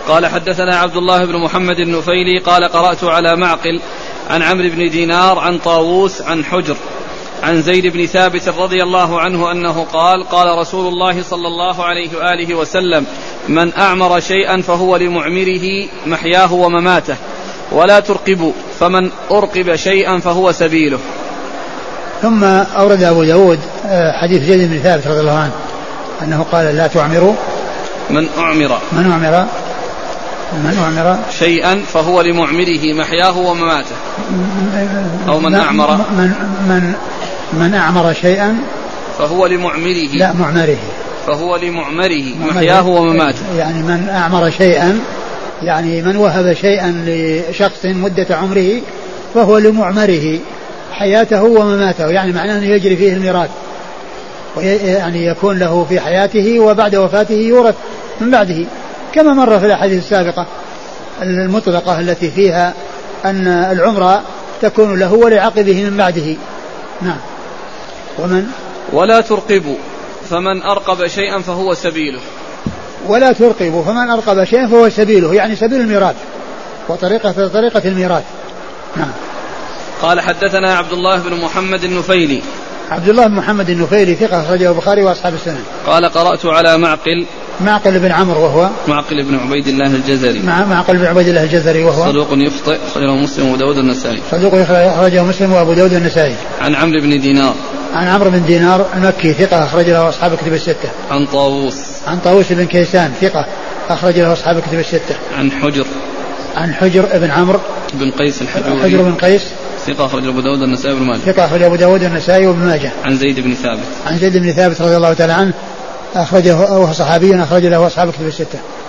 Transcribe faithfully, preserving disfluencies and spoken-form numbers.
قال حدثنا عبد الله بن محمد النفيلي قال قرأت على معقل عن عمرو بن دينار عن طاووس عن حجر عن زيد بن ثابت رضي الله عنه أنه قال قال رسول الله صلى الله عليه وآله وسلم من أعمر شيئا فهو لمعمره محياه ومماته ولا ترقبوا فمن أرقب شيئا فهو سبيله. ثم أورد أبو داود حديث زيد بن ثابت رضي الله عنه أنه قال لا تعمروا من أعمر من أعمر من أعمر شيئا فهو لمعمره محياه ومماته أو من أعمر من, من, من أعمر شيئا فهو لمعمره لا معمره فهو لمعمره محياه ومماته. يعني من أعمر شيئا يعني من وهب شيئا لشخص مدة عمره فهو لمعمره حياته ومماته، يعني معناه أنه يجري فيه الميراث يعني يكون له في حياته وبعد وفاته يورث من بعده، كما مر في الأحاديث السابقة المطلقة التي فيها أن العمر تكون له ولعقبه من بعده. نعم. ومن ولا ترقبوا فمن أرقب شيئا فهو سبيله ولا ترقبوا فمن أرقب شيئا فهو سبيله، يعني سبيل الميراث وطريقة طريقة الميراث. نعم. قال حدثنا عبد الله بن محمد النفيلي عبد الله بن محمد النفيلي ثقة أخرجه البخاري وأصحاب السنن. قال قرأت على معقل معقل بن عمرو وهو معقل بن عبيد الله الجزري مع معقل بن عبيد الله الجزري وهو صدوق يخطئ أخرجه مسلم وأبو داود النسائي صدوق أخرجه مسلم وأبو داود النسائي. عن عمرو بن دينار عن عمرو بن دينار المكي ثقة أخرج له أصحاب الكتب الستة. عن طاووس عن طاووس بن كيسان ثقة أخرج له أصحاب الكتب الستة. عن حجر عن حجر بن عمرو بن قيس الحجوري حجر بن قيس ثقة أخرج أبو داود النسائي وابن ماجه ثقة أخرج أبو داود النسائي وابن ماجه. عن زيد بن ثابت عن زيد بن ثابت رضي الله تعالى عنه أخرجه وهو صحابي أخرج له أصحاب الكتب الستة.